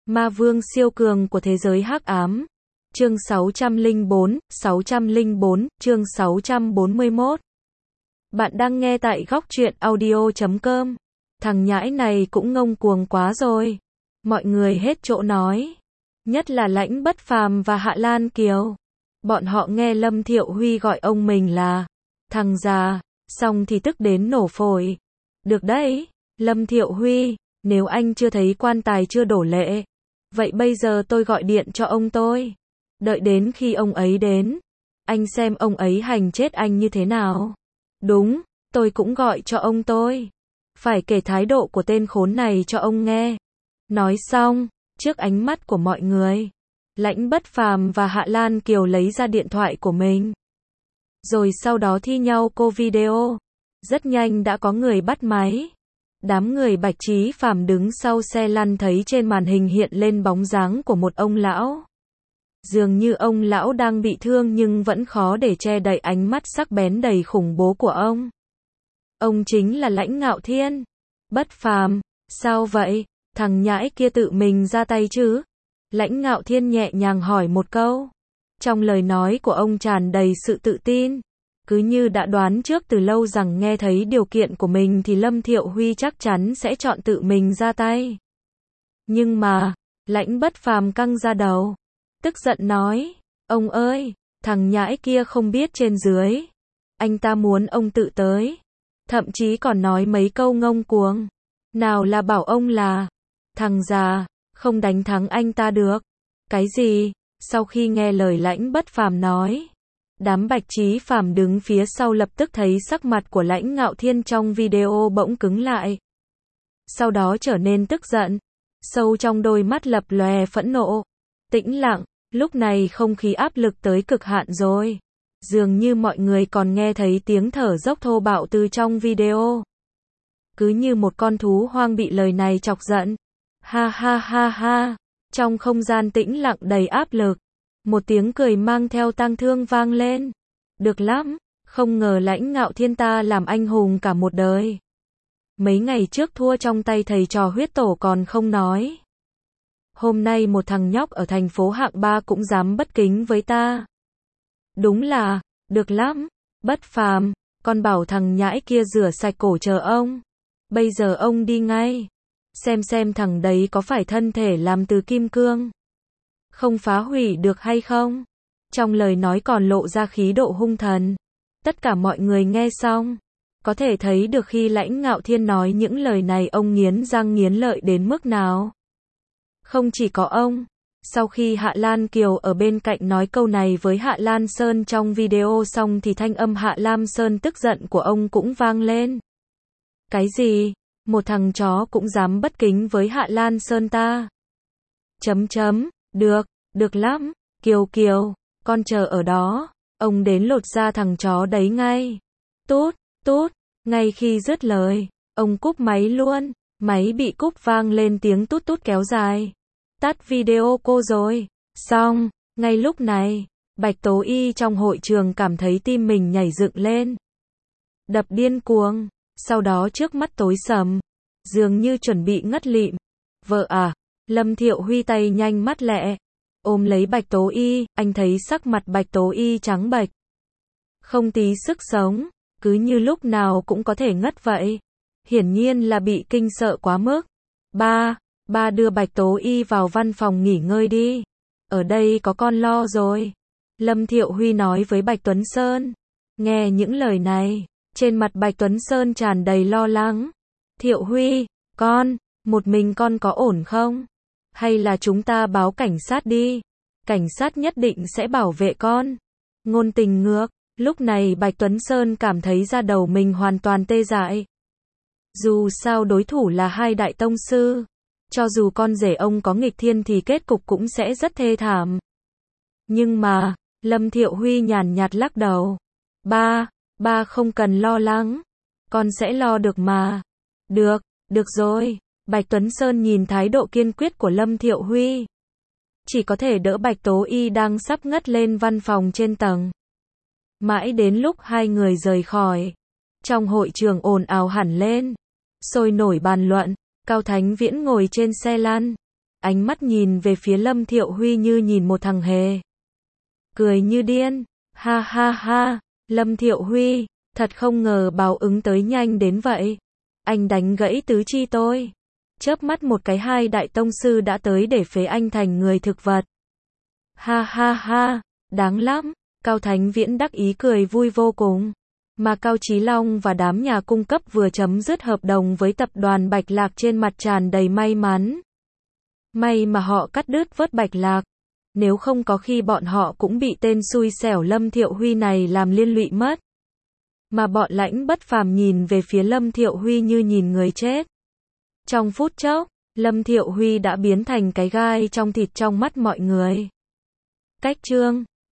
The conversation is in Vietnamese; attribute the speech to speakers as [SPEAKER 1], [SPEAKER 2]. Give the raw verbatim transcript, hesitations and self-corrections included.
[SPEAKER 1] Ma vương siêu cường của thế giới hắc ám. Chương sáu trăm lẻ bốn, sáu trăm lẻ bốn, chương sáu trăm bốn mươi mốt. Bạn đang nghe tại góc truyện audio chấm com. Thằng nhãi này cũng ngông cuồng quá rồi. Mọi người hết chỗ nói. Nhất là Lãnh Bất Phàm và Hạ Lan Kiều. Bọn họ nghe Lâm Thiệu Huy gọi ông mình là thằng già, xong thì tức đến nổ phổi. Được đấy, Lâm Thiệu Huy, nếu anh chưa thấy quan tài chưa đổ lệ, vậy bây giờ tôi gọi điện cho ông tôi. Đợi đến khi ông ấy đến, anh xem ông ấy hành chết anh như thế nào. Đúng, tôi cũng gọi cho ông tôi. Phải kể thái độ của tên khốn này cho ông nghe. Nói xong, trước ánh mắt của mọi người, Lãnh Bất Phàm và Hạ Lan Kiều lấy ra điện thoại của mình. Rồi sau đó thi nhau cô video. Rất nhanh đã có người bắt máy. Đám người Bạch Chí Phàm đứng sau xe lăn thấy trên màn hình hiện lên bóng dáng của một ông lão. Dường như ông lão đang bị thương nhưng vẫn khó để che đậy ánh mắt sắc bén đầy khủng bố của ông. Ông chính là Lãnh Ngạo Thiên. Bất Phàm, sao vậy? Thằng nhãi kia tự mình ra tay chứ? Lãnh Ngạo Thiên nhẹ nhàng hỏi một câu. Trong lời nói của ông tràn đầy sự tự tin. Cứ như đã đoán trước từ lâu rằng nghe thấy điều kiện của mình thì Lâm Thiệu Huy chắc chắn sẽ chọn tự mình ra tay. Nhưng mà, Lãnh Bất Phàm căng ra đầu. Tức giận nói, ông ơi, thằng nhãi kia không biết trên dưới. Anh ta muốn ông tự tới. Thậm chí còn nói mấy câu ngông cuồng. Nào là bảo ông là thằng già, không đánh thắng anh ta được. Cái gì? Sau khi nghe lời Lãnh Bất Phàm nói, đám Bạch Chí Phàm đứng phía sau lập tức thấy sắc mặt của Lãnh Ngạo Thiên trong video bỗng cứng lại. Sau đó trở nên tức giận. Sâu trong đôi mắt lập lòe phẫn nộ. Tĩnh lặng, lúc này không khí áp lực tới cực hạn rồi. Dường như mọi người còn nghe thấy tiếng thở dốc thô bạo từ trong video. Cứ như một con thú hoang bị lời này chọc giận. Ha ha ha ha. Trong không gian tĩnh lặng đầy áp lực, một tiếng cười mang theo tang thương vang lên. Được lắm, không ngờ Lãnh Ngạo Thiên ta làm anh hùng cả một đời. Mấy ngày trước thua trong tay thầy trò huyết tổ còn không nói. Hôm nay một thằng nhóc ở thành phố hạng ba cũng dám bất kính với ta. Đúng là, được lắm, Bất Phàm, con bảo thằng nhãi kia rửa sạch cổ chờ ông. Bây giờ ông đi ngay. Xem xem thằng đấy có phải thân thể làm từ kim cương. Không phá hủy được hay không? Trong lời nói còn lộ ra khí độ hung thần. Tất cả mọi người nghe xong. Có thể thấy được khi Lãnh Ngạo Thiên nói những lời này ông nghiến răng nghiến lợi đến mức nào. Không chỉ có ông. Sau khi Hạ Lan Kiều ở bên cạnh nói câu này với Hạ Lan Sơn trong video xong thì thanh âm Hạ Lam Sơn tức giận của ông cũng vang lên. Cái gì? Một thằng chó cũng dám bất kính với Hạ Lan Sơn ta. Chấm chấm, được, được lắm, Kiều Kiều, con chờ ở đó, ông đến lột da thằng chó đấy ngay. Tút, tút, ngay khi dứt lời, ông cúp máy luôn, máy bị cúp vang lên tiếng tút tút kéo dài. Tắt video cô rồi, xong, ngay lúc này, Bạch Tố Y trong hội trường cảm thấy tim mình nhảy dựng lên. Đập điên cuồng. Sau đó trước mắt tối sầm, dường như chuẩn bị ngất lịm. Vợ à, Lâm Thiệu Huy tay nhanh mắt lẹ, ôm lấy Bạch Tố Y, anh thấy sắc mặt Bạch Tố Y trắng bệch. Không tí sức sống, cứ như lúc nào cũng có thể ngất vậy. Hiển nhiên là bị kinh sợ quá mức. Ba, ba đưa Bạch Tố Y vào văn phòng nghỉ ngơi đi. Ở đây có con lo rồi. Lâm Thiệu Huy nói với Bạch Tuấn Sơn. Nghe những lời này, trên mặt Bạch Tuấn Sơn tràn đầy lo lắng. Thiệu Huy, con, một mình con có ổn không? Hay là chúng ta báo cảnh sát đi? Cảnh sát nhất định sẽ bảo vệ con. Ngôn tình ngược, lúc này Bạch Tuấn Sơn cảm thấy da đầu mình hoàn toàn tê dại. Dù sao đối thủ là hai đại tông sư. Cho dù con rể ông có nghịch thiên thì kết cục cũng sẽ rất thê thảm. Nhưng mà, Lâm Thiệu Huy nhàn nhạt lắc đầu. Ba, ba không cần lo lắng. Con sẽ lo được mà. Được, được rồi. Bạch Tuấn Sơn nhìn thái độ kiên quyết của Lâm Thiệu Huy. Chỉ có thể đỡ Bạch Tố Y đang sắp ngất lên văn phòng trên tầng. Mãi đến lúc hai người rời khỏi. Trong hội trường ồn ào hẳn lên. Sôi nổi bàn luận. Cao Thánh Viễn ngồi trên xe lăn. ánh mắt nhìn về phía Lâm Thiệu Huy như nhìn một thằng hề. Cười như điên, ha ha ha, Lâm Thiệu Huy, thật không ngờ báo ứng tới nhanh đến vậy. Anh đánh gãy tứ chi tôi. Chớp mắt một cái hai đại tông sư đã tới để phế anh thành người thực vật. Ha ha ha, đáng lắm, Cao Thánh Viễn đắc ý cười vui vô cùng. Mà Cao Chí Long và đám nhà cung cấp vừa chấm dứt hợp đồng với tập đoàn Bạch Lạc trên mặt tràn đầy may mắn. May mà họ cắt đứt vớt Bạch Lạc. Nếu không có khi bọn họ cũng bị tên xui xẻo Lâm Thiệu Huy này làm liên lụy mất. Mà bọn Lãnh Bất Phàm nhìn về phía Lâm Thiệu Huy như nhìn người chết. Trong phút chốc, Lâm Thiệu Huy đã biến thành cái gai trong thịt trong mắt mọi người. Cách chương